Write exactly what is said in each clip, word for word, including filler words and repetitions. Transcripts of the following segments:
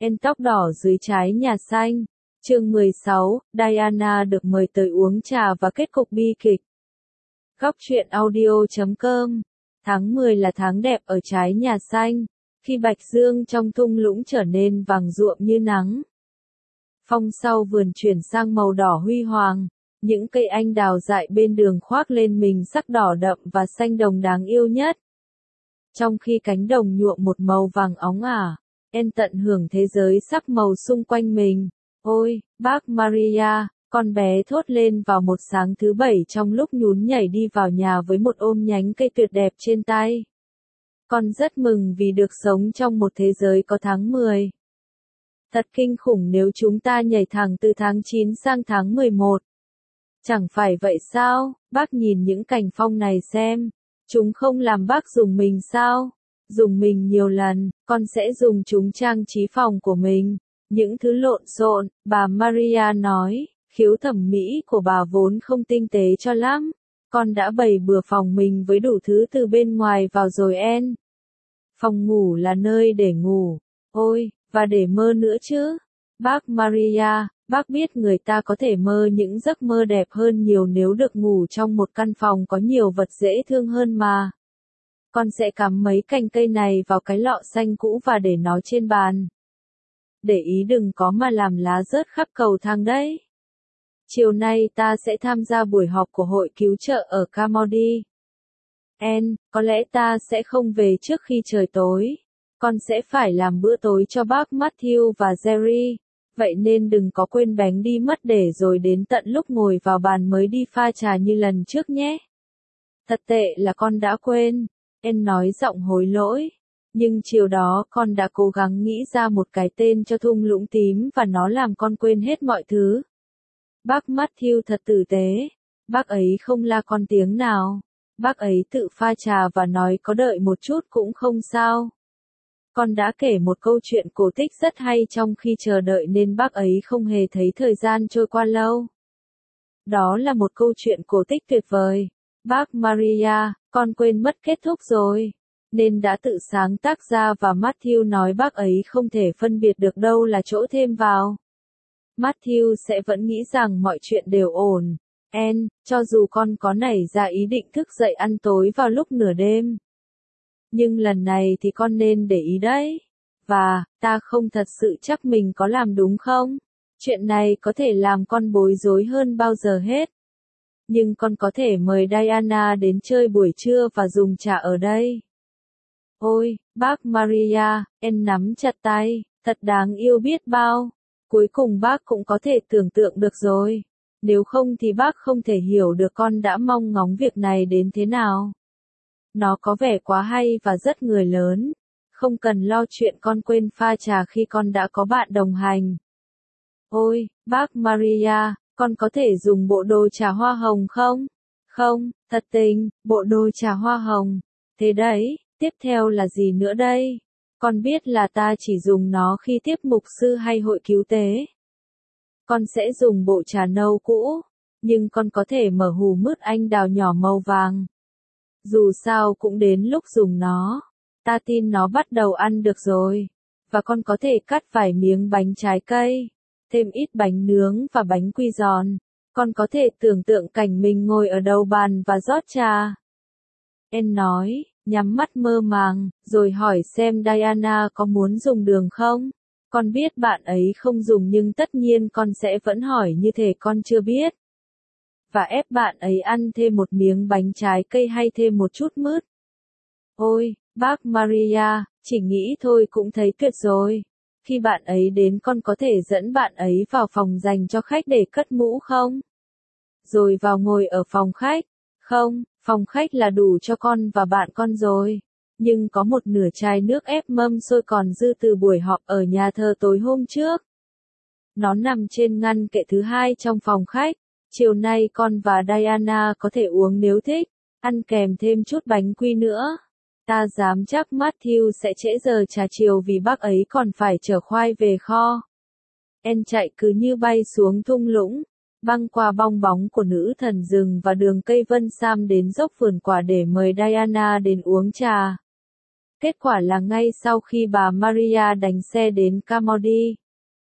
Em tóc đỏ dưới trái nhà xanh. Chương mười sáu, Diana được mời tới uống trà và kết cục bi kịch. Góc truyện audio chấm com. Tháng mười là tháng đẹp ở trái nhà xanh, khi bạch dương trong thung lũng trở nên vàng ruộm như nắng. Phong sau vườn chuyển sang màu đỏ huy hoàng, những cây anh đào dại bên đường khoác lên mình sắc đỏ đậm và xanh đồng đáng yêu nhất. Trong khi cánh đồng nhuộm một màu vàng óng ả, em tận hưởng thế giới sắc màu xung quanh mình. Ôi, bác Maria, con bé thốt lên vào một sáng thứ bảy trong lúc nhún nhảy đi vào nhà với một ôm nhánh cây tuyệt đẹp trên tay. Con rất mừng vì được sống trong một thế giới có tháng mười. Thật kinh khủng nếu chúng ta nhảy thẳng từ tháng chín sang tháng mười một. Chẳng phải vậy sao, bác nhìn những cành phong này xem. Chúng không làm bác dùng mình sao? Dùng mình nhiều lần, con sẽ dùng chúng trang trí phòng của mình. Những thứ lộn xộn, bà Maria nói, khiếu thẩm mỹ của bà vốn không tinh tế cho lắm. Con đã bày bừa phòng mình với đủ thứ từ bên ngoài vào rồi en. Phòng ngủ là nơi để ngủ. Ôi, và để mơ nữa chứ. Bác Maria, bác biết người ta có thể mơ những giấc mơ đẹp hơn nhiều nếu được ngủ trong một căn phòng có nhiều vật dễ thương hơn mà. Con sẽ cắm mấy cành cây này vào cái lọ xanh cũ và để nó trên bàn. Để ý đừng có mà làm lá rớt khắp cầu thang đấy. Chiều nay ta sẽ tham gia buổi họp của hội cứu trợ ở Camodi. En, có lẽ ta sẽ không về trước khi trời tối. Con sẽ phải làm bữa tối cho bác Matthew và Jerry. Vậy nên đừng có quên bánh đi mất để rồi đến tận lúc ngồi vào bàn mới đi pha trà như lần trước nhé. Thật tệ là con đã quên. En nói giọng hối lỗi. Nhưng chiều đó con đã cố gắng nghĩ ra một cái tên cho thung lũng tím và nó làm con quên hết mọi thứ. Bác Matthew thật tử tế. Bác ấy không la con tiếng nào. Bác ấy tự pha trà và nói có đợi một chút cũng không sao. Con đã kể một câu chuyện cổ tích rất hay trong khi chờ đợi nên bác ấy không hề thấy thời gian trôi qua lâu. Đó là một câu chuyện cổ tích tuyệt vời. Bác Maria, con quên mất kết thúc rồi. Nên đã tự sáng tác ra và Matthew nói bác ấy không thể phân biệt được đâu là chỗ thêm vào. Matthew sẽ vẫn nghĩ rằng mọi chuyện đều ổn. En, cho dù con có nảy ra ý định thức dậy ăn tối vào lúc nửa đêm. Nhưng lần này thì con nên để ý đấy. Và, ta không thật sự chắc mình có làm đúng không? Chuyện này có thể làm con bối rối hơn bao giờ hết. Nhưng con có thể mời Diana đến chơi buổi trưa và dùng trà ở đây. Ôi, bác Maria, em nắm chặt tay, thật đáng yêu biết bao. Cuối cùng bác cũng có thể tưởng tượng được rồi. Nếu không thì bác không thể hiểu được con đã mong ngóng việc này đến thế nào. Nó có vẻ quá hay và rất người lớn. Không cần lo chuyện con quên pha trà khi con đã có bạn đồng hành. Ôi, bác Maria, con có thể dùng bộ đồ trà hoa hồng không? Không, thật tình, bộ đồ trà hoa hồng. Thế đấy, tiếp theo là gì nữa đây? Con biết là ta chỉ dùng nó khi tiếp mục sư hay hội cứu tế. Con sẽ dùng bộ trà nâu cũ, nhưng con có thể mở hù mứt anh đào nhỏ màu vàng. Dù sao cũng đến lúc dùng nó. Ta tin nó bắt đầu ăn được rồi. Và con có thể cắt vài miếng bánh trái cây, thêm ít bánh nướng và bánh quy giòn. Con có thể tưởng tượng cảnh mình ngồi ở đầu bàn và rót trà. En nói, nhắm mắt mơ màng, rồi hỏi xem Diana có muốn dùng đường không? Con biết bạn ấy không dùng nhưng tất nhiên con sẽ vẫn hỏi như thể con chưa biết. Và ép bạn ấy ăn thêm một miếng bánh trái cây hay thêm một chút mứt. Ôi, bác Maria, chỉ nghĩ thôi cũng thấy tuyệt rồi. Khi bạn ấy đến con có thể dẫn bạn ấy vào phòng dành cho khách để cất mũ không? Rồi vào ngồi ở phòng khách. Không, phòng khách là đủ cho con và bạn con rồi. Nhưng có một nửa chai nước ép mâm xôi còn dư từ buổi họp ở nhà thờ tối hôm trước. Nó nằm trên ngăn kệ thứ hai trong phòng khách. Chiều nay con và Diana có thể uống nếu thích, ăn kèm thêm chút bánh quy nữa. Ta dám chắc Matthew sẽ trễ giờ trà chiều vì bác ấy còn phải chở khoai về kho. En chạy cứ như bay xuống thung lũng, băng qua bong bóng của nữ thần rừng và đường cây vân sam đến dốc vườn quả để mời Diana đến uống trà. Kết quả là ngay sau khi bà Maria đánh xe đến Camodi,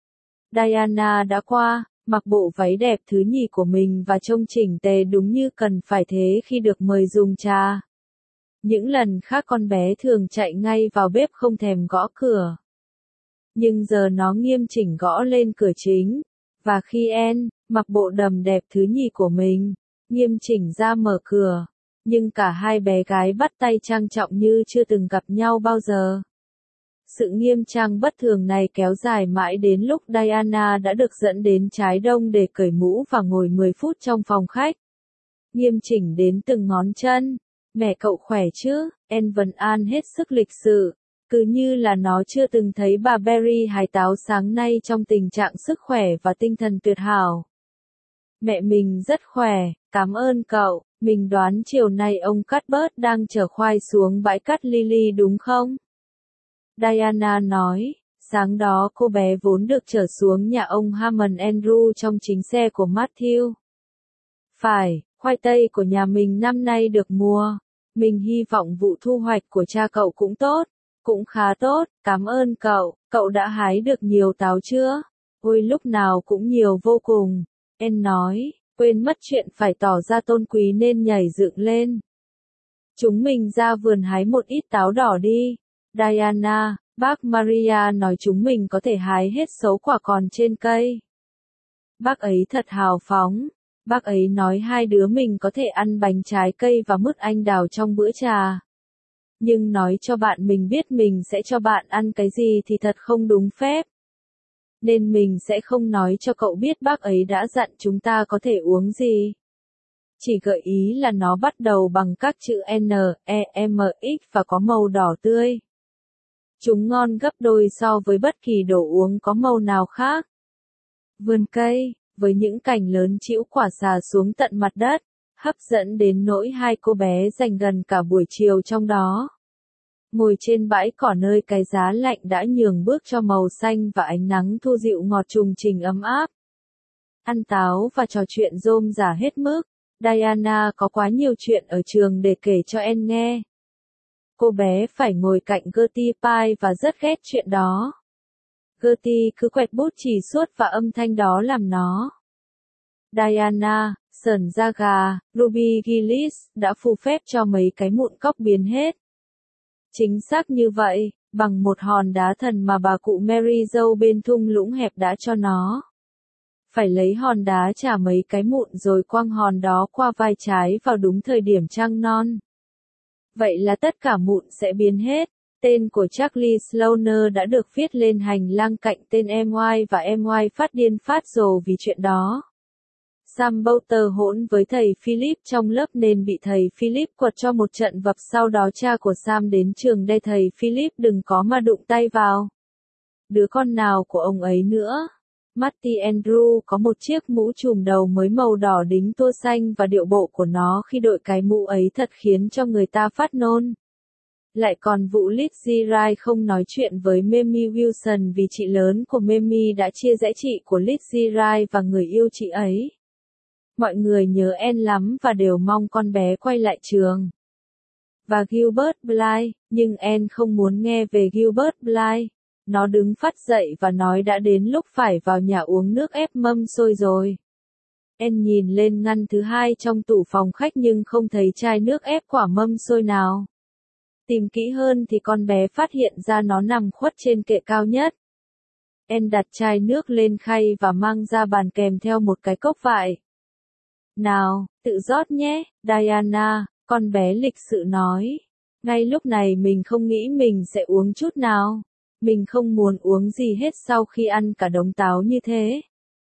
Diana đã qua, mặc bộ váy đẹp thứ nhì của mình và trông chỉnh tề đúng như cần phải thế khi được mời dùng trà. Những lần khác con bé thường chạy ngay vào bếp không thèm gõ cửa. Nhưng giờ nó nghiêm chỉnh gõ lên cửa chính, và khi Anne, mặc bộ đầm đẹp thứ nhì của mình, nghiêm chỉnh ra mở cửa, nhưng cả hai bé gái bắt tay trang trọng như chưa từng gặp nhau bao giờ. Sự nghiêm trang bất thường này kéo dài mãi đến lúc Diana đã được dẫn đến trái đông để cởi mũ và ngồi mười phút trong phòng khách. Nghiêm chỉnh đến từng ngón chân. Mẹ cậu khỏe chứ? Anne vấn an hết sức lịch sự, cứ như là nó chưa từng thấy bà Berry hái táo sáng nay trong tình trạng sức khỏe và tinh thần tuyệt hảo. Mẹ mình rất khỏe, cảm ơn cậu. Mình đoán chiều nay ông Cuthbert đang chở khoai xuống bãi cát Lily đúng không? Diana nói, sáng đó cô bé vốn được chở xuống nhà ông Hammond Andrew trong chính xe của Matthew. Phải, khoai tây của nhà mình năm nay được mùa. Mình hy vọng vụ thu hoạch của cha cậu cũng tốt, cũng khá tốt, cảm ơn cậu. Cậu đã hái được nhiều táo chưa? Ôi lúc nào cũng nhiều vô cùng. Anne nói, quên mất chuyện phải tỏ ra tôn quý nên nhảy dựng lên. Chúng mình ra vườn hái một ít táo đỏ đi. Diana, bác Maria nói chúng mình có thể hái hết số quả còn trên cây. Bác ấy thật hào phóng. Bác ấy nói hai đứa mình có thể ăn bánh trái cây và mứt anh đào trong bữa trà. Nhưng nói cho bạn mình biết mình sẽ cho bạn ăn cái gì thì thật không đúng phép. Nên mình sẽ không nói cho cậu biết bác ấy đã dặn chúng ta có thể uống gì. Chỉ gợi ý là nó bắt đầu bằng các chữ N, E, M, X và có màu đỏ tươi. Chúng ngon gấp đôi so với bất kỳ đồ uống có màu nào khác. Vườn cây, với những cành lớn trĩu quả xà xuống tận mặt đất, hấp dẫn đến nỗi hai cô bé dành gần cả buổi chiều trong đó. Ngồi trên bãi cỏ nơi cái giá lạnh đã nhường bước cho màu xanh và ánh nắng thu dịu ngọt trùng trình ấm áp. Ăn táo và trò chuyện rôm rả hết mức. Diana có quá nhiều chuyện ở trường để kể cho Anne nghe. Cô bé phải ngồi cạnh Gertie Pye và rất ghét chuyện đó. Gertie cứ quẹt bút chì suốt và âm thanh đó làm nó. Diana, sởn da gà, Ruby Gillis đã phù phép cho mấy cái mụn cóc biến hết. Chính xác như vậy, bằng một hòn đá thần mà bà cụ Mary dâu bên thung lũng hẹp đã cho nó. Phải lấy hòn đá trả mấy cái mụn rồi quăng hòn đó qua vai trái vào đúng thời điểm trăng non. Vậy là tất cả mụn sẽ biến hết. Tên của Charlie Sloaner đã được viết lên hành lang cạnh tên em Y và em Y phát điên phát rồ vì chuyện đó. Sam Bowter hỗn với thầy Philip trong lớp nên bị thầy Philip quật cho một trận vập, sau đó cha của Sam đến trường đe thầy Philip đừng có mà đụng tay vào đứa con nào của ông ấy nữa. Matty Andrew có một chiếc mũ trùm đầu mới màu đỏ đính tua xanh và điệu bộ của nó khi đội cái mũ ấy thật khiến cho người ta phát nôn. Lại còn vụ Lizzie Wright không nói chuyện với Mamie Wilson vì chị lớn của Mamie đã chia rẽ chị của Lizzie Wright và người yêu chị ấy. Mọi người nhớ Anne lắm và đều mong con bé quay lại trường. Và Gilbert Blythe, nhưng Anne không muốn nghe về Gilbert Blythe. Nó đứng phắt dậy và nói đã đến lúc phải vào nhà uống nước ép mâm xôi rồi. Anne nhìn lên ngăn thứ hai trong tủ phòng khách nhưng không thấy chai nước ép quả mâm xôi nào. Tìm kỹ hơn thì con bé phát hiện ra nó nằm khuất trên kệ cao nhất. Anne đặt chai nước lên khay và mang ra bàn kèm theo một cái cốc vải. Nào, tự rót nhé, Diana, con bé lịch sự nói. Ngay lúc này mình không nghĩ mình sẽ uống chút nào. Mình không muốn uống gì hết sau khi ăn cả đống táo như thế.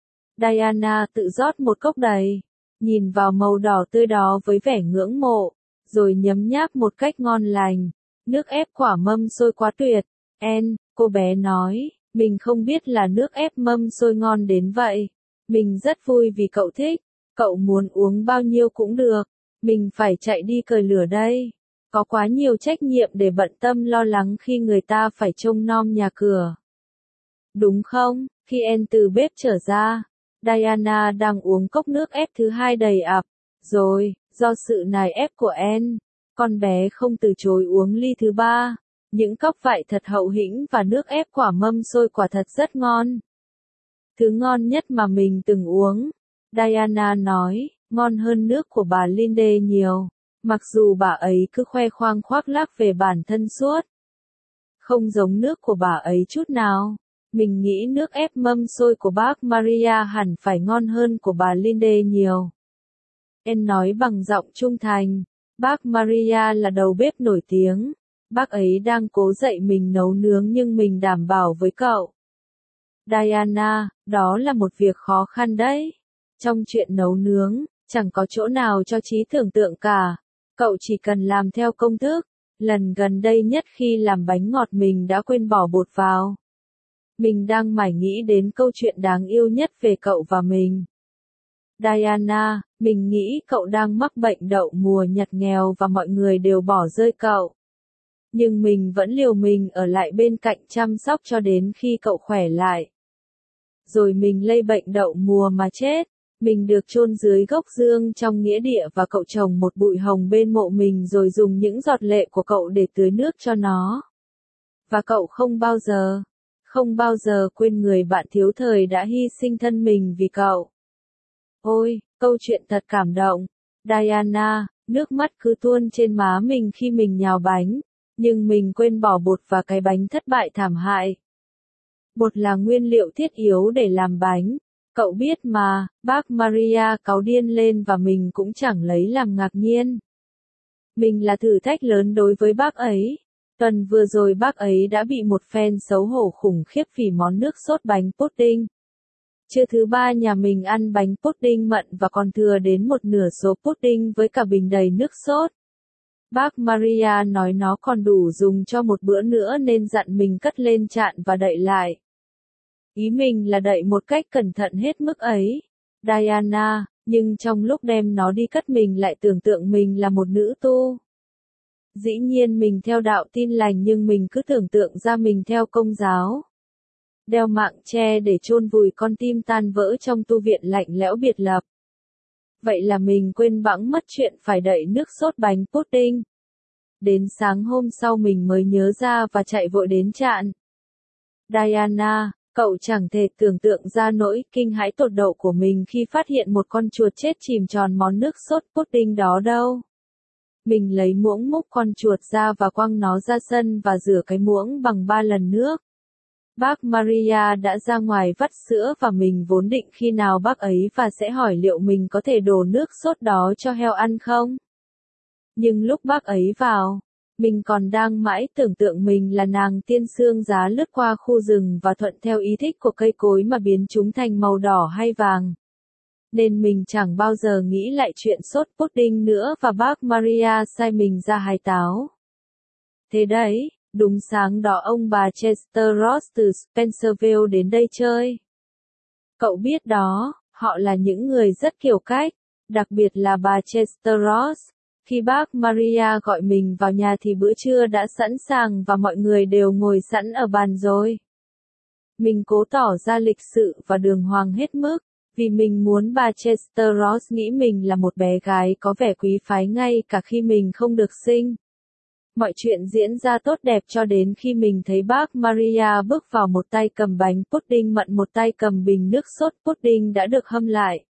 Diana tự rót một cốc đầy, nhìn vào màu đỏ tươi đó với vẻ ngưỡng mộ, rồi nhấm nháp một cách ngon lành. Nước ép quả mâm xôi quá tuyệt. Anne, cô bé nói, mình không biết là nước ép mâm xôi ngon đến vậy. Mình rất vui vì cậu thích. Cậu muốn uống bao nhiêu cũng được. Mình phải chạy đi cởi lửa đây. Có quá nhiều trách nhiệm để bận tâm lo lắng khi người ta phải trông nom nhà cửa. Đúng không? Khi Anne từ bếp trở ra, Diana đang uống cốc nước ép thứ hai đầy ắp. Rồi, do sự nài ép của Anne, con bé không từ chối uống ly thứ ba. Những cốc vải thật hậu hĩnh và nước ép quả mâm xôi quả thật rất ngon. Thứ ngon nhất mà mình từng uống, Diana nói, ngon hơn nước của bà Linde nhiều, mặc dù bà ấy cứ khoe khoang khoác lác về bản thân suốt. Không giống nước của bà ấy chút nào. Mình nghĩ nước ép mâm xôi của bác Maria hẳn phải ngon hơn của bà Linde nhiều. En nói bằng giọng trung thành, bác Maria là đầu bếp nổi tiếng. Bác ấy đang cố dạy mình nấu nướng nhưng mình đảm bảo với cậu, Diana, đó là một việc khó khăn đấy. Trong chuyện nấu nướng, chẳng có chỗ nào cho trí tưởng tượng cả. Cậu chỉ cần làm theo công thức. Lần gần đây nhất khi làm bánh ngọt mình đã quên bỏ bột vào. Mình đang mải nghĩ đến câu chuyện đáng yêu nhất về cậu và mình. Diana, mình nghĩ cậu đang mắc bệnh đậu mùa nhặt nghèo và mọi người đều bỏ rơi cậu. Nhưng mình vẫn liều mình ở lại bên cạnh chăm sóc cho đến khi cậu khỏe lại. Rồi mình lây bệnh đậu mùa mà chết. Mình được chôn dưới gốc dương trong nghĩa địa và cậu trồng một bụi hồng bên mộ mình rồi dùng những giọt lệ của cậu để tưới nước cho nó. Và cậu không bao giờ, không bao giờ quên người bạn thiếu thời đã hy sinh thân mình vì cậu. Ôi, câu chuyện thật cảm động. Diana, nước mắt cứ tuôn trên má mình khi mình nhào bánh, nhưng mình quên bỏ bột và cái bánh thất bại thảm hại. Bột là nguyên liệu thiết yếu để làm bánh. Cậu biết mà, bác Maria cáu điên lên và mình cũng chẳng lấy làm ngạc nhiên. Mình là thử thách lớn đối với bác ấy. Tuần vừa rồi bác ấy đã bị một phen xấu hổ khủng khiếp vì món nước sốt bánh pudding. Trưa thứ ba nhà mình ăn bánh pudding mận và còn thừa đến một nửa số pudding với cả bình đầy nước sốt. Bác Maria nói nó còn đủ dùng cho một bữa nữa nên dặn mình cất lên chạn và đậy lại. Ý mình là đậy một cách cẩn thận hết mức ấy, Diana, nhưng trong lúc đem nó đi cất mình lại tưởng tượng mình là một nữ tu. Dĩ nhiên mình theo đạo Tin Lành nhưng mình cứ tưởng tượng ra mình theo Công giáo. Đeo mạng che để chôn vùi con tim tan vỡ trong tu viện lạnh lẽo biệt lập. Vậy là mình quên bẵng mất chuyện phải đậy nước sốt bánh pudding. Đến sáng hôm sau mình mới nhớ ra và chạy vội đến chạn. Diana, cậu chẳng thể tưởng tượng ra nỗi kinh hãi tột độ của mình khi phát hiện một con chuột chết chìm tròn món nước sốt pudding đó đâu. Mình lấy muỗng múc con chuột ra và quăng nó ra sân và rửa cái muỗng bằng ba lần nước. Bác Maria đã ra ngoài vắt sữa và mình vốn định khi nào bác ấy và sẽ hỏi liệu mình có thể đổ nước sốt đó cho heo ăn không. Nhưng lúc bác ấy vào, mình còn đang mãi tưởng tượng mình là nàng tiên sương giá lướt qua khu rừng và thuận theo ý thích của cây cối mà biến chúng thành màu đỏ hay vàng. Nên mình chẳng bao giờ nghĩ lại chuyện sốt pudding nữa và bác Maria sai mình ra hái táo. Thế đấy, đúng sáng đó ông bà Chester Ross từ Spencerville đến đây chơi. Cậu biết đó, họ là những người rất kiểu cách, đặc biệt là bà Chester Ross. Khi bác Maria gọi mình vào nhà thì bữa trưa đã sẵn sàng và mọi người đều ngồi sẵn ở bàn rồi. Mình cố tỏ ra lịch sự và đường hoàng hết mức, vì mình muốn bà Chester Ross nghĩ mình là một bé gái có vẻ quý phái ngay cả khi mình không được sinh. Mọi chuyện diễn ra tốt đẹp cho đến khi mình thấy bác Maria bước vào, một tay cầm bánh pudding mận, một tay cầm bình nước sốt pudding đã được hâm lại.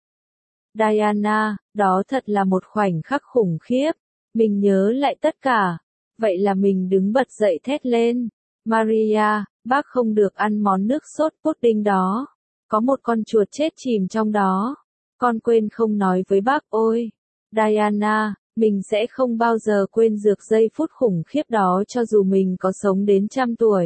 Diana, đó thật là một khoảnh khắc khủng khiếp. Mình nhớ lại tất cả. Vậy là mình đứng bật dậy thét lên. Maria, bác không được ăn món nước sốt pudding đó. Có một con chuột chết chìm trong đó. Con quên không nói với bác. Ôi, Diana, mình sẽ không bao giờ quên dược giây phút khủng khiếp đó cho dù mình có sống đến trăm tuổi.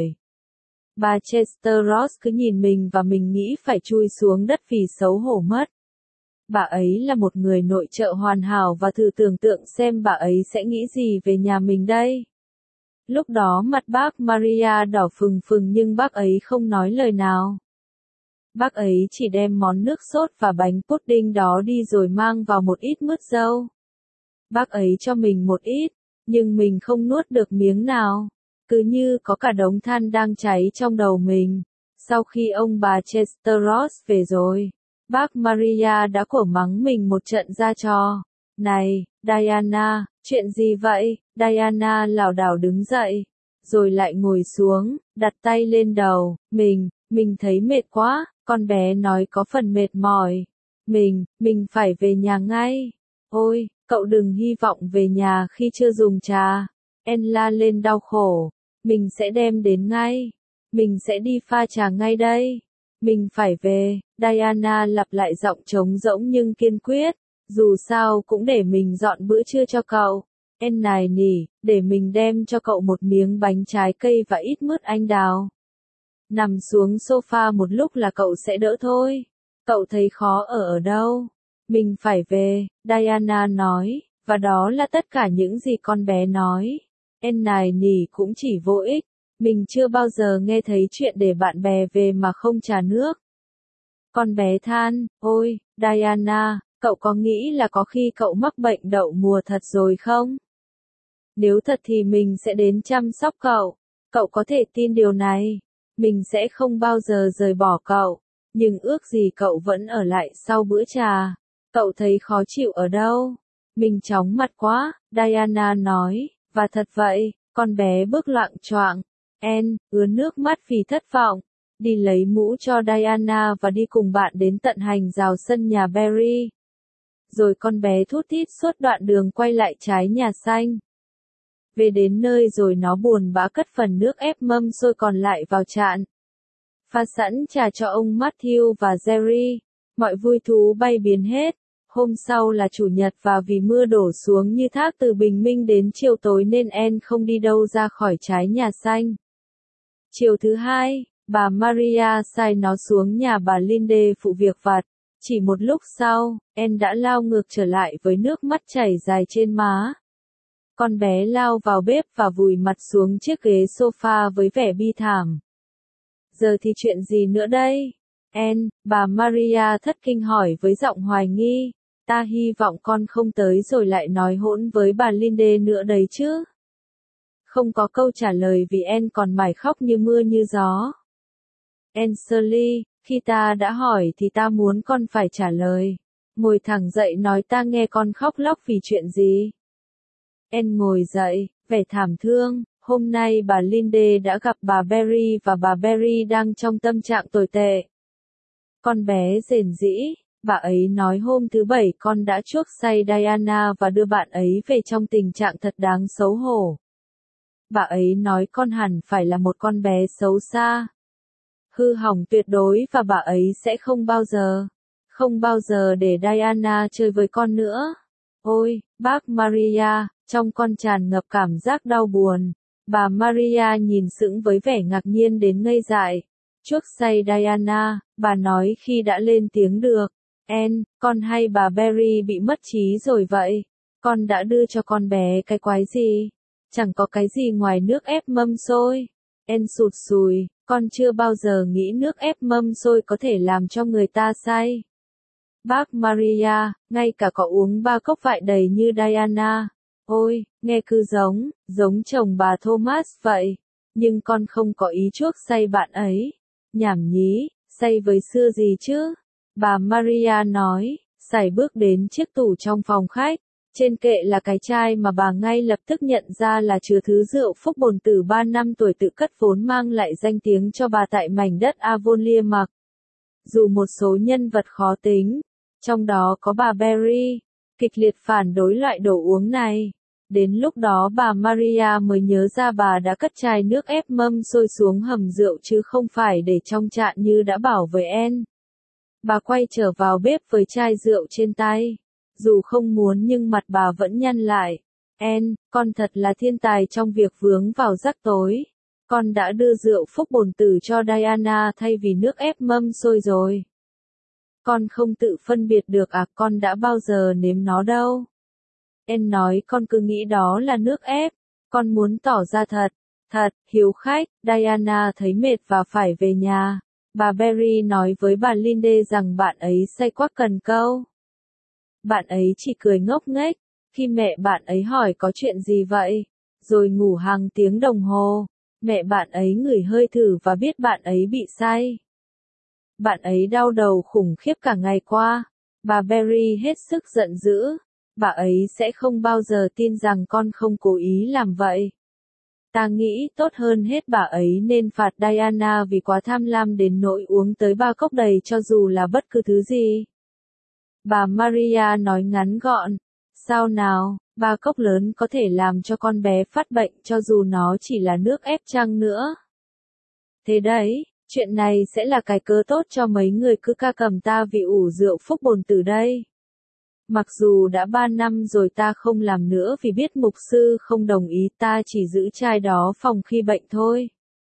Bà Chester Ross cứ nhìn mình và mình nghĩ phải chui xuống đất vì xấu hổ mất. Bà ấy là một người nội trợ hoàn hảo và thử tưởng tượng xem bà ấy sẽ nghĩ gì về nhà mình đây. Lúc đó mặt bác Maria đỏ phừng phừng nhưng bác ấy không nói lời nào. Bác ấy chỉ đem món nước sốt và bánh pudding đó đi rồi mang vào một ít mứt dâu. Bác ấy cho mình một ít, nhưng mình không nuốt được miếng nào. Cứ như có cả đống than đang cháy trong đầu mình. Sau khi ông bà Chester Ross về rồi, bác Maria đã cổ mắng mình một trận ra trò. Này, Diana, chuyện gì vậy? Diana lảo đảo đứng dậy. rồi lại ngồi xuống, đặt tay lên đầu, mình, mình thấy mệt quá, con bé nói có phần mệt mỏi. Mình, mình phải về nhà ngay. Ôi, cậu đừng hy vọng về nhà khi chưa dùng trà. En la lên đau khổ. Mình sẽ đem đến ngay. Mình sẽ đi pha trà ngay đây. Mình phải về. Diana lặp lại giọng trống rỗng nhưng kiên quyết. Dù sao cũng để mình dọn bữa trưa cho cậu. En nài nỉ, để mình đem cho cậu một miếng bánh trái cây và ít mứt anh đào. Nằm xuống sofa một lúc là cậu sẽ đỡ thôi. Cậu thấy khó ở ở đâu? Mình phải về, Diana nói, và đó là tất cả những gì con bé nói. En nài nỉ cũng chỉ vô ích. Mình chưa bao giờ nghe thấy chuyện để bạn bè về mà không trả nước. Con bé than, ôi, Diana, cậu có nghĩ là có khi cậu mắc bệnh đậu mùa thật rồi không? Nếu thật thì mình sẽ đến chăm sóc cậu. Cậu có thể tin điều này. Mình sẽ không bao giờ rời bỏ cậu. Nhưng ước gì cậu vẫn ở lại sau bữa trà. Cậu thấy khó chịu ở đâu? Mình chóng mặt quá, Diana nói. Và thật vậy, con bé bước loạng choạng. En, ứa nước mắt vì thất vọng. Đi lấy mũ cho Diana và đi cùng bạn đến tận hành rào sân nhà Barry. Rồi con bé thút thít suốt đoạn đường quay lại trái nhà xanh. Về đến nơi rồi nó buồn bã cất phần nước ép mâm xôi còn lại vào chạn. Pha sẵn trà cho ông Matthew và Jerry. Mọi vui thú bay biến hết. Hôm sau là chủ nhật và vì mưa đổ xuống như thác từ bình minh đến chiều tối nên En không đi đâu ra khỏi trái nhà xanh. Chiều thứ hai, bà Maria sai nó xuống nhà bà Linde phụ việc vặt. Chỉ một lúc sau, En đã lao ngược trở lại với nước mắt chảy dài trên má. Con bé lao vào bếp và vùi mặt xuống chiếc ghế sofa với vẻ bi thảm. Giờ thì chuyện gì nữa đây? En, bà Maria thất kinh hỏi với giọng hoài nghi. Ta hy vọng con không tới rồi lại nói hỗn với bà Linde nữa đấy chứ. Không có câu trả lời vì En còn mải khóc như mưa như gió. En Shirley, khi ta đã hỏi thì ta muốn con phải trả lời. Ngồi thẳng dậy nói ta nghe con khóc lóc vì chuyện gì. En ngồi dậy, vẻ thảm thương. Hôm nay bà Linde đã gặp bà Barry và bà Barry đang trong tâm trạng tồi tệ. Con bé rền rĩ, bà ấy nói hôm thứ bảy con đã chuốc say Diana và đưa bạn ấy về trong tình trạng thật đáng xấu hổ. Bà ấy nói con hẳn phải là một con bé xấu xa, hư hỏng tuyệt đối và bà ấy sẽ không bao giờ, không bao giờ để Diana chơi với con nữa. Ôi, bác Maria, trong con tràn ngập cảm giác đau buồn. Bà Maria nhìn sững với vẻ ngạc nhiên đến ngây dại. Chuốc say Diana, bà nói khi đã lên tiếng được. En, con hay bà Barry bị mất trí rồi vậy? Con đã đưa cho con bé cái quái gì? Chẳng có cái gì ngoài nước ép mâm xôi. En sụt sùi, con chưa bao giờ nghĩ nước ép mâm xôi có thể làm cho người ta say. Bác Maria, ngay cả có uống ba cốc vại đầy như Diana. Ôi, nghe cứ giống, giống chồng bà Thomas vậy. Nhưng con không có ý chuốc say bạn ấy. Nhảm nhí, say với xưa gì chứ? Bà Maria nói, sải bước đến chiếc tủ trong phòng khách. Trên kệ là cái chai mà bà ngay lập tức nhận ra là chứa thứ rượu phúc bồn tử ba năm tuổi tự cất vốn mang lại danh tiếng cho bà tại mảnh đất Avonlea. Dù một số nhân vật khó tính, trong đó có bà Barry, kịch liệt phản đối loại đồ uống này. Đến lúc đó bà Maria mới nhớ ra bà đã cất chai nước ép mâm xôi xuống hầm rượu chứ không phải để trong chạn như đã bảo với En. Bà quay trở vào bếp với chai rượu trên tay. Dù không muốn nhưng mặt bà vẫn nhăn lại. En, con thật là thiên tài trong việc vướng vào rắc rối. Con đã đưa rượu phúc bồn tử cho Diana thay vì nước ép mâm xôi rồi. Con không tự phân biệt được à, con đã bao giờ nếm nó đâu. En nói con cứ nghĩ đó là nước ép. Con muốn tỏ ra thật, thật, hiếu khách. Diana thấy mệt và phải về nhà. Bà Barry nói với bà Linde rằng bạn ấy say quá cần câu. Bạn ấy chỉ cười ngốc nghếch. Khi mẹ bạn ấy hỏi có chuyện gì vậy, rồi ngủ hàng tiếng đồng hồ. Mẹ bạn ấy ngửi hơi thử và biết bạn ấy bị say. Bạn ấy đau đầu khủng khiếp cả ngày qua. Bà Barry hết sức giận dữ. Bà ấy sẽ không bao giờ tin rằng con không cố ý làm vậy. Ta nghĩ tốt hơn hết bà ấy nên phạt Diana vì quá tham lam đến nỗi uống tới ba cốc đầy cho dù là bất cứ thứ gì. Bà Maria nói ngắn gọn. Sao nào, ba cốc lớn có thể làm cho con bé phát bệnh cho dù nó chỉ là nước ép chăng nữa. Thế đấy, chuyện này sẽ là cái cớ tốt cho mấy người cứ ca cầm ta vì ủ rượu phúc bồn tử đây. Mặc dù đã ba năm rồi ta không làm nữa vì biết mục sư không đồng ý, ta chỉ giữ chai đó phòng khi bệnh thôi.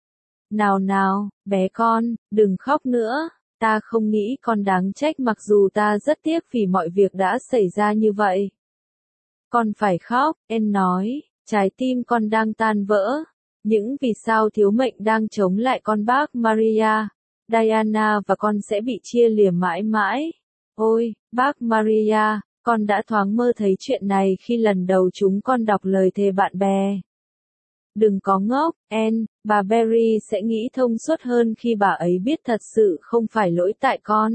Nào nào, bé con, đừng khóc nữa, ta không nghĩ con đáng trách mặc dù ta rất tiếc vì mọi việc đã xảy ra như vậy. Con phải khóc, em nói, trái tim con đang tan vỡ. Những vì sao thiếu mệnh đang chống lại con bác Maria, Diana và con sẽ bị chia lìa mãi mãi. Ôi, bác Maria, con đã thoáng mơ thấy chuyện này khi lần đầu chúng con đọc lời thề bạn bè. Đừng có ngốc, En, bà Berry sẽ nghĩ thông suốt hơn khi bà ấy biết thật sự không phải lỗi tại con.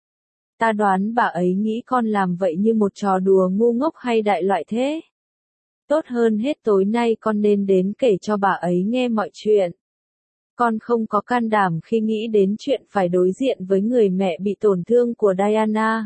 Ta đoán bà ấy nghĩ con làm vậy như một trò đùa ngu ngốc hay đại loại thế. Tốt hơn hết tối nay con nên đến kể cho bà ấy nghe mọi chuyện. Con không có can đảm khi nghĩ đến chuyện phải đối diện với người mẹ bị tổn thương của Diana.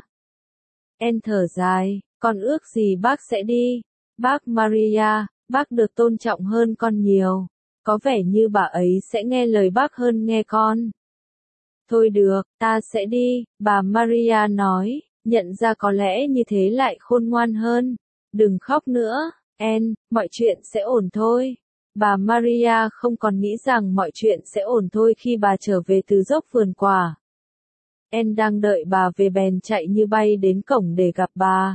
En thở dài, con ước gì bác sẽ đi. Bác Maria, bác được tôn trọng hơn con nhiều. Có vẻ như bà ấy sẽ nghe lời bác hơn nghe con. Thôi được, ta sẽ đi, bà Maria nói, nhận ra có lẽ như thế lại khôn ngoan hơn. Đừng khóc nữa, En, mọi chuyện sẽ ổn thôi. Bà Maria không còn nghĩ rằng mọi chuyện sẽ ổn thôi khi bà trở về từ dốc vườn quả. En đang đợi bà về bèn chạy như bay đến cổng để gặp bà.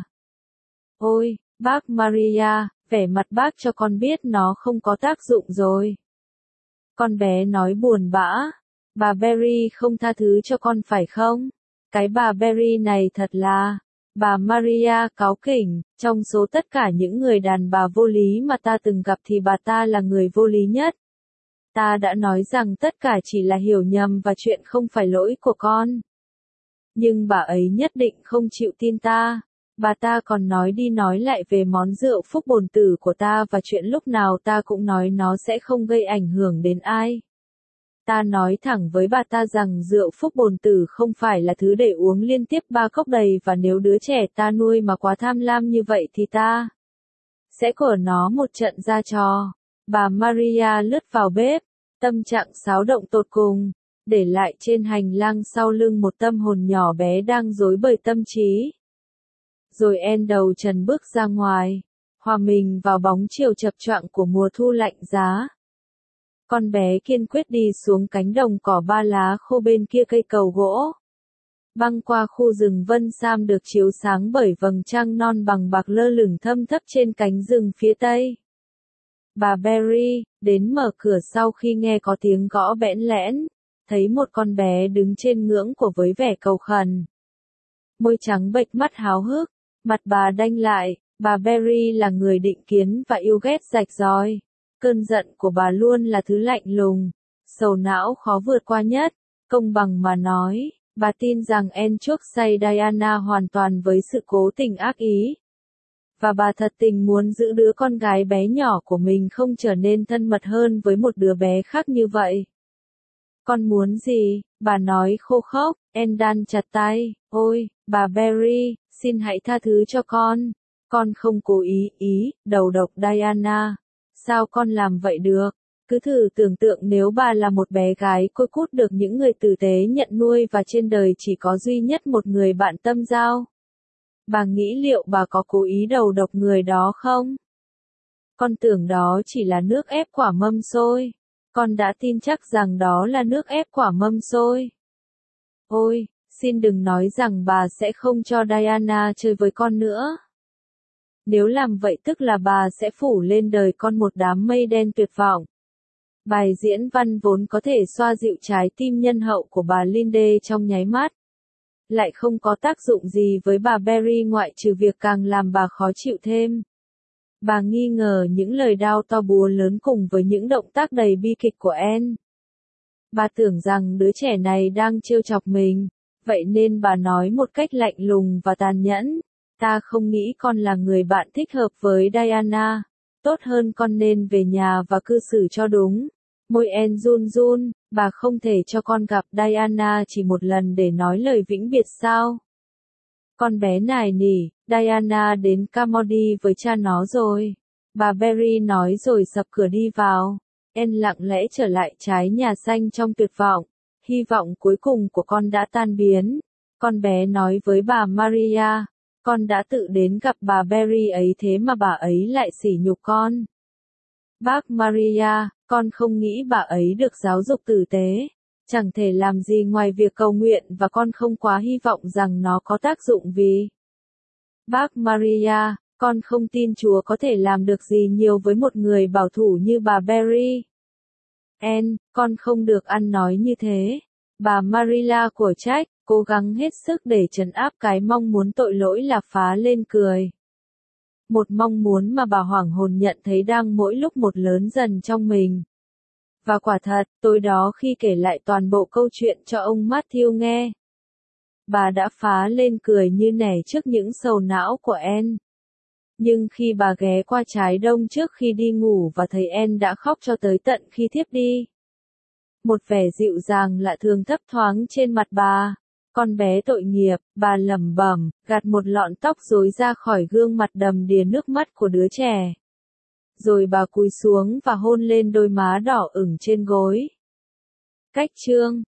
Ôi, bác Maria, vẻ mặt bác cho con biết nó không có tác dụng rồi. Con bé nói buồn bã. Bà Berry không tha thứ cho con phải không? Cái bà Berry này thật là... Bà Maria cáu kỉnh, trong số tất cả những người đàn bà vô lý mà ta từng gặp thì bà ta là người vô lý nhất. Ta đã nói rằng tất cả chỉ là hiểu nhầm và chuyện không phải lỗi của con. Nhưng bà ấy nhất định không chịu tin ta. Bà ta còn nói đi nói lại về món rượu phúc bồn tử của ta và chuyện lúc nào ta cũng nói nó sẽ không gây ảnh hưởng đến ai. Ta nói thẳng với bà ta rằng rượu phúc bồn tử không phải là thứ để uống liên tiếp ba cốc đầy và nếu đứa trẻ ta nuôi mà quá tham lam như vậy thì ta sẽ của nó một trận ra trò. Bà Maria lướt vào bếp, tâm trạng xáo động tột cùng, để lại trên hành lang sau lưng một tâm hồn nhỏ bé đang rối bời tâm trí. Rồi En đầu trần bước ra ngoài, hòa mình vào bóng chiều chập choạng của mùa thu lạnh giá. Con bé kiên quyết đi xuống cánh đồng cỏ ba lá khô bên kia cây cầu gỗ. Băng qua khu rừng vân sam được chiếu sáng bởi vầng trăng non bằng bạc lơ lửng thâm thấp trên cánh rừng phía tây. Bà Berry đến mở cửa sau khi nghe có tiếng gõ bẽn lẽn, thấy một con bé đứng trên ngưỡng của với vẻ cầu khẩn. Môi trắng bệch mắt háo hức, mặt bà đanh lại, bà Berry là người định kiến và yêu ghét rạch ròi. Cơn giận của bà luôn là thứ lạnh lùng, sầu não khó vượt qua nhất. Công bằng mà nói, bà tin rằng En chuốc say Diana hoàn toàn với sự cố tình ác ý. Và bà thật tình muốn giữ đứa con gái bé nhỏ của mình không trở nên thân mật hơn với một đứa bé khác như vậy. Con muốn gì? Bà nói khô khốc. En đan chặt tay. Ôi, bà Berry, xin hãy tha thứ cho con. Con không cố ý, ý, đầu độc Diana. Sao con làm vậy được? Cứ thử tưởng tượng nếu bà là một bé gái côi cút được những người tử tế nhận nuôi và trên đời chỉ có duy nhất một người bạn tâm giao. Bà nghĩ liệu bà có cố ý đầu độc người đó không? Con tưởng đó chỉ là nước ép quả mâm xôi. Con đã tin chắc rằng đó là nước ép quả mâm xôi. Ôi, xin đừng nói rằng bà sẽ không cho Diana chơi với con nữa. Nếu làm vậy tức là bà sẽ phủ lên đời con một đám mây đen tuyệt vọng. Bài diễn văn vốn có thể xoa dịu trái tim nhân hậu của bà Linde trong nháy mắt. Lại không có tác dụng gì với bà Berry ngoại trừ việc càng làm bà khó chịu thêm. Bà nghi ngờ những lời đao to búa lớn cùng với những động tác đầy bi kịch của En. Bà tưởng rằng đứa trẻ này đang trêu chọc mình, vậy nên bà nói một cách lạnh lùng và tàn nhẫn. Ta không nghĩ con là người bạn thích hợp với Diana. tốt hơn con nên về nhà và cư xử cho đúng. Môi Anne run run, bà không thể cho con gặp Diana chỉ một lần để nói lời vĩnh biệt sao? Con bé nài nỉ, Diana đến Carmody với cha nó rồi. Bà Barry nói rồi sập cửa đi vào. Anne lặng lẽ trở lại trái nhà xanh trong tuyệt vọng. Hy vọng cuối cùng của con đã tan biến. Con bé nói với bà Maria, con đã tự đến gặp bà Barry ấy thế mà bà ấy lại sỉ nhục con. Bác Maria, con không nghĩ bà ấy được giáo dục tử tế. Chẳng thể làm gì ngoài việc cầu nguyện và con không quá hy vọng rằng nó có tác dụng vì. Bác Maria, con không tin Chúa có thể làm được gì nhiều với một người bảo thủ như bà Barry. Anne, con không được ăn nói như thế. Bà Marilla của trách, cố gắng hết sức để trấn áp cái mong muốn tội lỗi là phá lên cười. Một mong muốn mà bà hoảng hồn nhận thấy đang mỗi lúc một lớn dần trong mình. Và quả thật, tối đó khi kể lại toàn bộ câu chuyện cho ông Matthew nghe, bà đã phá lên cười như nẻ trước những sầu não của Anne. Nhưng khi bà ghé qua trái đông trước khi đi ngủ và thấy Anne đã khóc cho tới tận khi thiếp đi, một vẻ dịu dàng lạ thường thấp thoáng trên mặt bà. Con bé tội nghiệp, bà lẩm bẩm, gạt một lọn tóc rối ra khỏi gương mặt đầm đìa nước mắt của đứa trẻ. Rồi bà cúi xuống và hôn lên đôi má đỏ ửng trên gối. Cách chương